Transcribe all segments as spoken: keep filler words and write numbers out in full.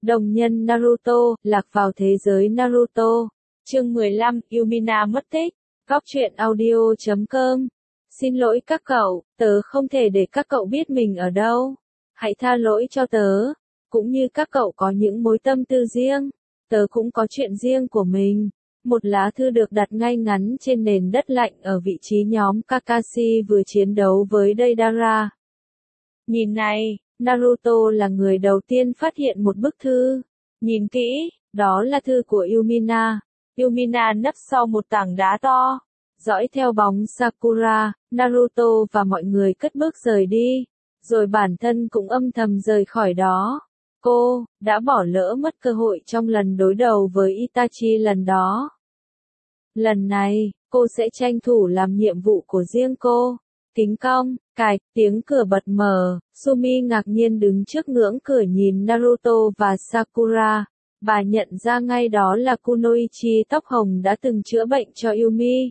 Đồng nhân Naruto, lạc vào thế giới Naruto. Chương mười lăm, Yumina mất tích. Góc truyện audio chấm com. Xin lỗi các cậu, tớ không thể để các cậu biết mình ở đâu. Hãy tha lỗi cho tớ. Cũng như các cậu có những mối tâm tư riêng, tớ cũng có chuyện riêng của mình. Một lá thư được đặt ngay ngắn trên nền đất lạnh ở vị trí nhóm Kakashi vừa chiến đấu với Deidara. Nhìn này, Naruto là người đầu tiên phát hiện một bức thư. Nhìn kỹ, đó là thư của Yumina. Yumina nấp sau một tảng đá to. Dõi theo bóng Sakura, Naruto và mọi người cất bước rời đi. Rồi bản thân cũng âm thầm rời khỏi đó. Cô đã bỏ lỡ mất cơ hội trong lần đối đầu với Itachi lần đó. Lần này, cô sẽ tranh thủ làm nhiệm vụ của riêng cô. Kính cong, cạch, tiếng cửa bật mở, Sumi ngạc nhiên đứng trước ngưỡng cửa nhìn Naruto và Sakura. Bà nhận ra ngay đó là Kunoichi tóc hồng đã từng chữa bệnh cho Yumi.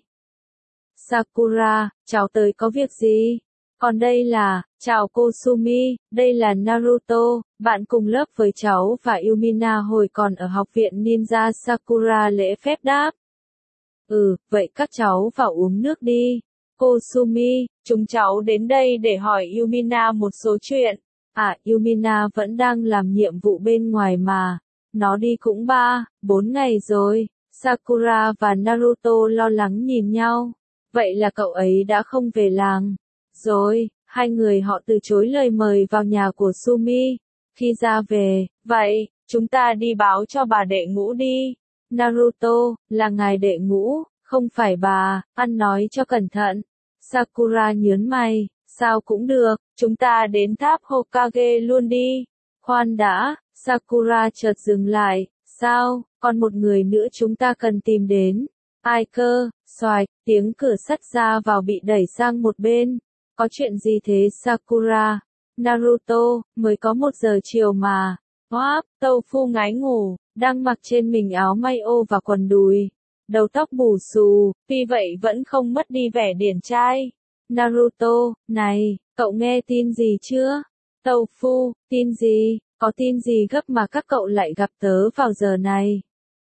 Sakura, cháu tới có việc gì? Còn đây là, chào cô Sumi, đây là Naruto, bạn cùng lớp với cháu và Yumina hồi còn ở học viện ninja. Sakura lễ phép đáp. Ừ, vậy các cháu vào uống nước đi. Cô Sumi, chúng cháu đến đây để hỏi Yumina một số chuyện. À, Yumina vẫn đang làm nhiệm vụ bên ngoài mà. Nó đi cũng ba, bốn ngày rồi. Sakura và Naruto lo lắng nhìn nhau. Vậy là cậu ấy đã không về làng. Rồi, hai người họ từ chối lời mời vào nhà của Sumi. Khi ra về, vậy, chúng ta đi báo cho bà đệ ngũ đi. Naruto, là ngài đệ ngũ, không phải bà, ăn nói cho cẩn thận. Sakura nhớn mày, sao cũng được, chúng ta đến tháp Hokage luôn đi. Khoan đã, Sakura chợt dừng lại, sao, còn một người nữa chúng ta cần tìm đến. Ai cơ, xoài, tiếng cửa sắt ra vào bị đẩy sang một bên. Có chuyện gì thế Sakura? Naruto, mới có một giờ chiều mà. Hoáp, Tâu Phu ngái ngủ, đang mặc trên mình áo may ô và quần đùi. Đầu tóc bù xù, tuy vậy vẫn không mất đi vẻ điển trai. Naruto, này, cậu nghe tin gì chưa? Tâu Phu, tin gì? Có tin gì gấp mà các cậu lại gặp tớ vào giờ này?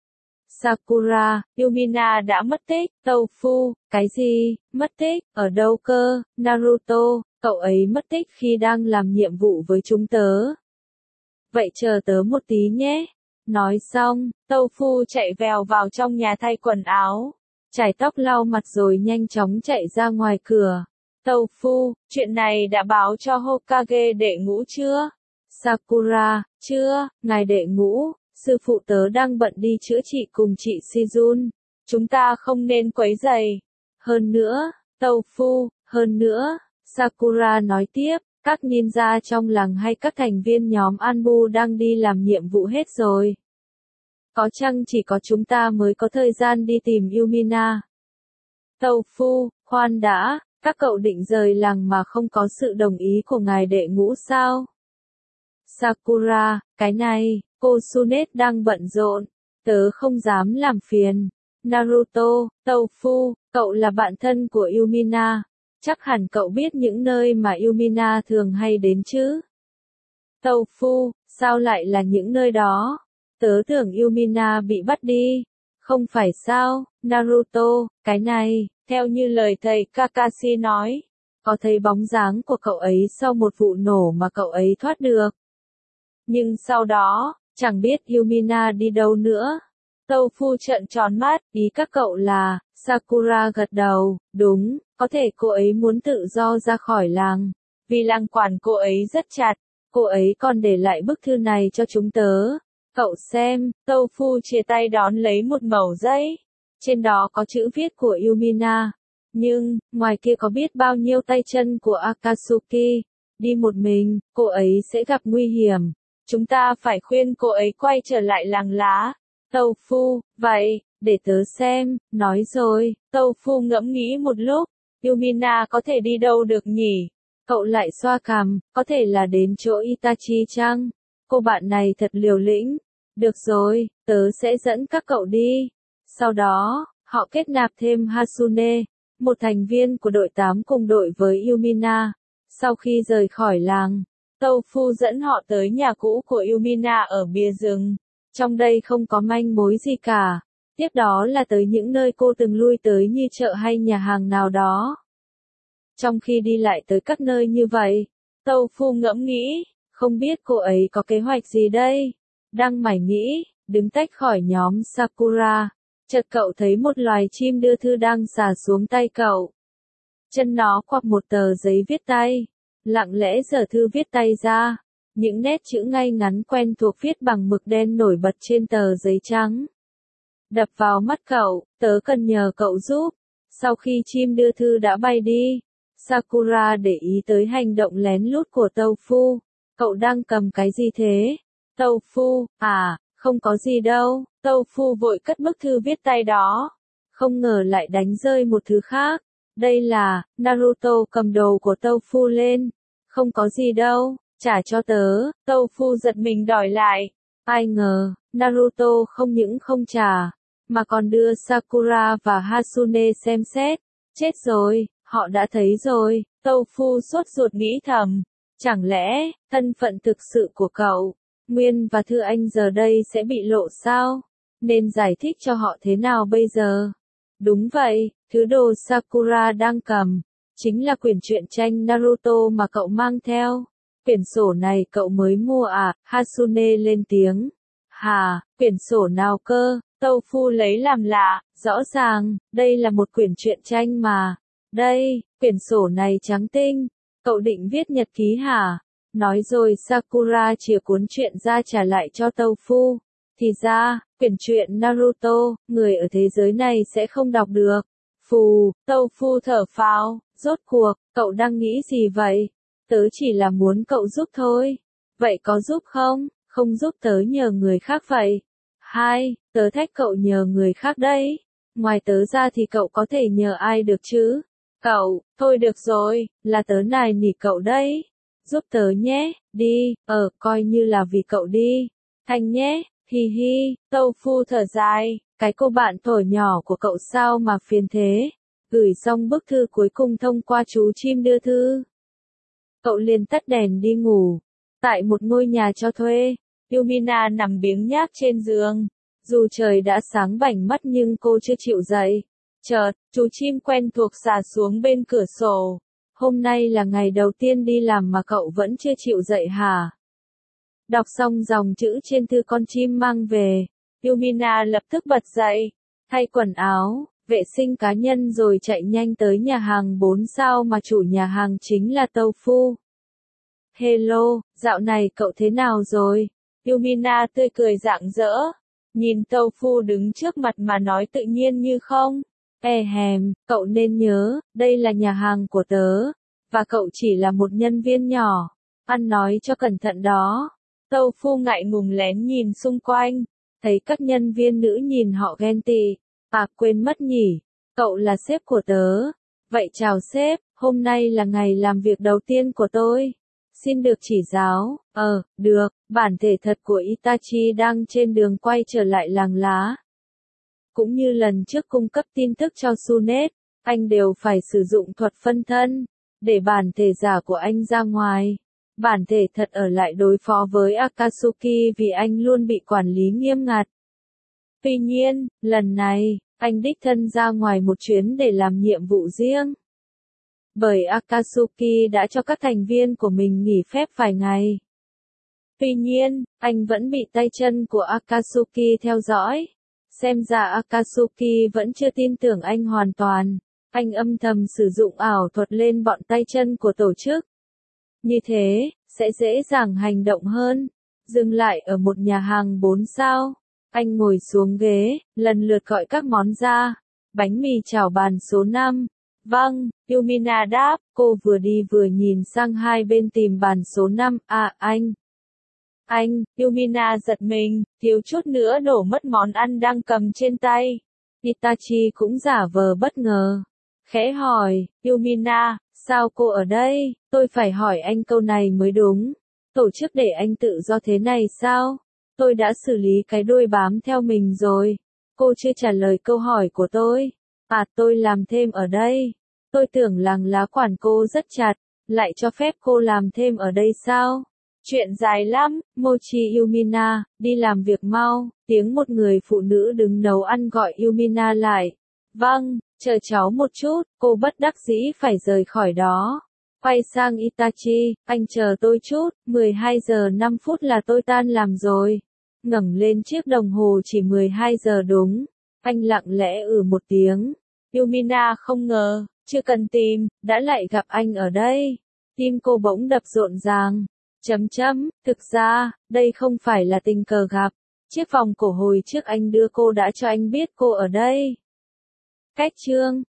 Sakura, Yumina đã mất tích. Tâu Phu, cái gì? Mất tích? Ở đâu cơ? Naruto, cậu ấy mất tích khi đang làm nhiệm vụ với chúng tớ. Vậy chờ tớ một tí nhé. Nói xong, Tâu Phu chạy vèo vào trong nhà thay quần áo. Chải tóc lau mặt rồi nhanh chóng chạy ra ngoài cửa. Tâu Phu, chuyện này đã báo cho Hokage đệ ngũ chưa? Sakura, chưa, ngài đệ ngũ. Sư phụ tớ đang bận đi chữa trị cùng chị Shizun. Chúng ta không nên quấy rầy. Hơn nữa, Tâu Phu, hơn nữa, Sakura nói tiếp, các ninja trong làng hay các thành viên nhóm Anbu đang đi làm nhiệm vụ hết rồi. Có chăng chỉ có chúng ta mới có thời gian đi tìm Yumina? Tâu Phu, khoan đã, các cậu định rời làng mà không có sự đồng ý của ngài đệ ngũ sao? Sakura, cái này, cô Sunet đang bận rộn, tớ không dám làm phiền. Naruto, Tâu Phu, cậu là bạn thân của Yumina, chắc hẳn cậu biết những nơi mà Yumina thường hay đến chứ? Tâu Phu, sao lại là những nơi đó? Tớ tưởng Yumina bị bắt đi. Không phải sao, Naruto, cái này, theo như lời thầy Kakashi nói, có thấy bóng dáng của cậu ấy sau một vụ nổ mà cậu ấy thoát được. Nhưng sau đó, chẳng biết Yumina đi đâu nữa. Tâu Phu trợn tròn mắt, ý các cậu là, Sakura gật đầu, đúng, có thể cô ấy muốn tự do ra khỏi làng. Vì làng quản cô ấy rất chặt, cô ấy còn để lại bức thư này cho chúng tớ. Cậu xem, Tâu Phu chia tay đón lấy một mẩu giấy. Trên đó có chữ viết của Yumina. Nhưng, ngoài kia có biết bao nhiêu tay chân của Akatsuki. Đi một mình, cô ấy sẽ gặp nguy hiểm. Chúng ta phải khuyên cô ấy quay trở lại làng lá. Tâu Phu, vậy, để tớ xem, nói rồi. Tâu Phu ngẫm nghĩ một lúc. Yumina có thể đi đâu được nhỉ? Cậu lại xoa cằm, có thể là đến chỗ Itachi chăng? Cô bạn này thật liều lĩnh. Được rồi, tớ sẽ dẫn các cậu đi. Sau đó, họ kết nạp thêm Hasune, một thành viên của đội tám cùng đội với Yumina. Sau khi rời khỏi làng, Tofu dẫn họ tới nhà cũ của Yumina ở bìa rừng. Trong đây không có manh mối gì cả. Tiếp đó là tới những nơi cô từng lui tới như chợ hay nhà hàng nào đó. Trong khi đi lại tới các nơi như vậy, Tofu ngẫm nghĩ, không biết cô ấy có kế hoạch gì đây? Đang mải nghĩ, đứng tách khỏi nhóm Sakura, chợt cậu thấy một loài chim đưa thư đang xà xuống tay cậu. Chân nó quặp một tờ giấy viết tay, lặng lẽ giở thư viết tay ra, những nét chữ ngay ngắn quen thuộc viết bằng mực đen nổi bật trên tờ giấy trắng. Đập vào mắt cậu, tớ cần nhờ cậu giúp. Sau khi chim đưa thư đã bay đi, Sakura để ý tới hành động lén lút của Tofu. Cậu đang cầm cái gì thế? Tofu, à, không có gì đâu. Tofu vội cất bức thư viết tay đó. Không ngờ lại đánh rơi một thứ khác. Đây là, Naruto cầm đồ của Tofu lên. Không có gì đâu, trả cho tớ. Tofu giật mình đòi lại. Ai ngờ, Naruto không những không trả, mà còn đưa Sakura và Hasune xem xét. Chết rồi, họ đã thấy rồi. Tofu sốt ruột nghĩ thầm. Chẳng lẽ, thân phận thực sự của cậu, Nguyên và Thư Anh giờ đây sẽ bị lộ sao? Nên giải thích cho họ thế nào bây giờ? Đúng vậy, thứ đồ Sakura đang cầm, chính là quyển truyện tranh Naruto mà cậu mang theo. Quyển sổ này cậu mới mua à? Hasune lên tiếng. Hà, quyển sổ nào cơ? Tofu lấy làm lạ, rõ ràng, đây là một quyển truyện tranh mà. Đây, quyển sổ này trắng tinh. Cậu định viết nhật ký hả? Nói rồi Sakura chìa cuốn truyện ra trả lại cho Tofu. Thì ra, quyển truyện Naruto, người ở thế giới này sẽ không đọc được. Phù, Tofu thở phào, rốt cuộc, cậu đang nghĩ gì vậy? Tớ chỉ là muốn cậu giúp thôi. Vậy có giúp không? Không giúp tớ nhờ người khác vậy. Hai, tớ thách cậu nhờ người khác đấy. Ngoài tớ ra thì cậu có thể nhờ ai được chứ? Cậu, thôi được rồi, là tớ nài nỉ cậu đấy. Giúp tớ nhé, đi, ờ, coi như là vì cậu đi. Thành nhé, hi hi, Tofu thở dài, cái cô bạn thổi nhỏ của cậu sao mà phiền thế. Gửi xong bức thư cuối cùng thông qua chú chim đưa thư. Cậu liền tắt đèn đi ngủ. Tại một ngôi nhà cho thuê, Yumina nằm biếng nhác trên giường. Dù trời đã sáng bảnh mắt nhưng cô chưa chịu dậy. Chợt, chú chim quen thuộc xà xuống bên cửa sổ. Hôm nay là ngày đầu tiên đi làm mà cậu vẫn chưa chịu dậy hả? Đọc xong dòng chữ trên thư con chim mang về, Yumina lập tức bật dậy, thay quần áo, vệ sinh cá nhân rồi chạy nhanh tới nhà hàng bốn sao mà chủ nhà hàng chính là Tofu. Hello, dạo này cậu thế nào rồi? Yumina tươi cười rạng rỡ, nhìn Tofu đứng trước mặt mà nói tự nhiên như không. E hèm, cậu nên nhớ, đây là nhà hàng của tớ, và cậu chỉ là một nhân viên nhỏ. Ăn nói cho cẩn thận đó. Tofu ngại ngùng lén nhìn xung quanh, thấy các nhân viên nữ nhìn họ ghen tị. À quên mất nhỉ, cậu là sếp của tớ. Vậy chào sếp, hôm nay là ngày làm việc đầu tiên của tôi. Xin được chỉ giáo. Ờ, được, bản thể thật của Itachi đang trên đường quay trở lại làng lá. Cũng như lần trước cung cấp tin tức cho Sunet, anh đều phải sử dụng thuật phân thân, để bản thể giả của anh ra ngoài. Bản thể thật ở lại đối phó với Akatsuki vì anh luôn bị quản lý nghiêm ngặt. Tuy nhiên, lần này, anh đích thân ra ngoài một chuyến để làm nhiệm vụ riêng. Bởi Akatsuki đã cho các thành viên của mình nghỉ phép vài ngày. Tuy nhiên, anh vẫn bị tay chân của Akatsuki theo dõi. Xem ra Akatsuki vẫn chưa tin tưởng anh hoàn toàn. Anh âm thầm sử dụng ảo thuật lên bọn tay chân của tổ chức. Như thế, sẽ dễ dàng hành động hơn. Dừng lại ở một nhà hàng bốn sao. Anh ngồi xuống ghế, lần lượt gọi các món ra. Bánh mì chảo bàn số năm. Vâng, Yumina đáp, cô vừa đi vừa nhìn sang hai bên tìm bàn số năm. À, anh. Anh, Yumina giật mình, thiếu chút nữa đổ mất món ăn đang cầm trên tay. Itachi cũng giả vờ bất ngờ. Khẽ hỏi, Yumina, sao cô ở đây? Tôi phải hỏi anh câu này mới đúng. Tổ chức để anh tự do thế này sao? Tôi đã xử lý cái đuôi bám theo mình rồi. Cô chưa trả lời câu hỏi của tôi. À, tôi làm thêm ở đây. Tôi tưởng làng lá quản cô rất chặt. Lại cho phép cô làm thêm ở đây sao? Chuyện dài lắm, Mochi Yumina, đi làm việc mau, tiếng một người phụ nữ đứng nấu ăn gọi Yumina lại. Vâng, chờ cháu một chút, cô bất đắc dĩ phải rời khỏi đó. Quay sang Itachi, anh chờ tôi chút, mười hai giờ năm phút là tôi tan làm rồi. Ngẩng lên chiếc đồng hồ chỉ mười hai giờ đúng. Anh lặng lẽ ừ một tiếng. Yumina không ngờ, chưa cần tìm, đã lại gặp anh ở đây. Tim cô bỗng đập rộn ràng. Chấm chấm, thực ra, đây không phải là tình cờ gặp. Chiếc vòng cổ hồi trước anh đưa cô đã cho anh biết cô ở đây. Cách chương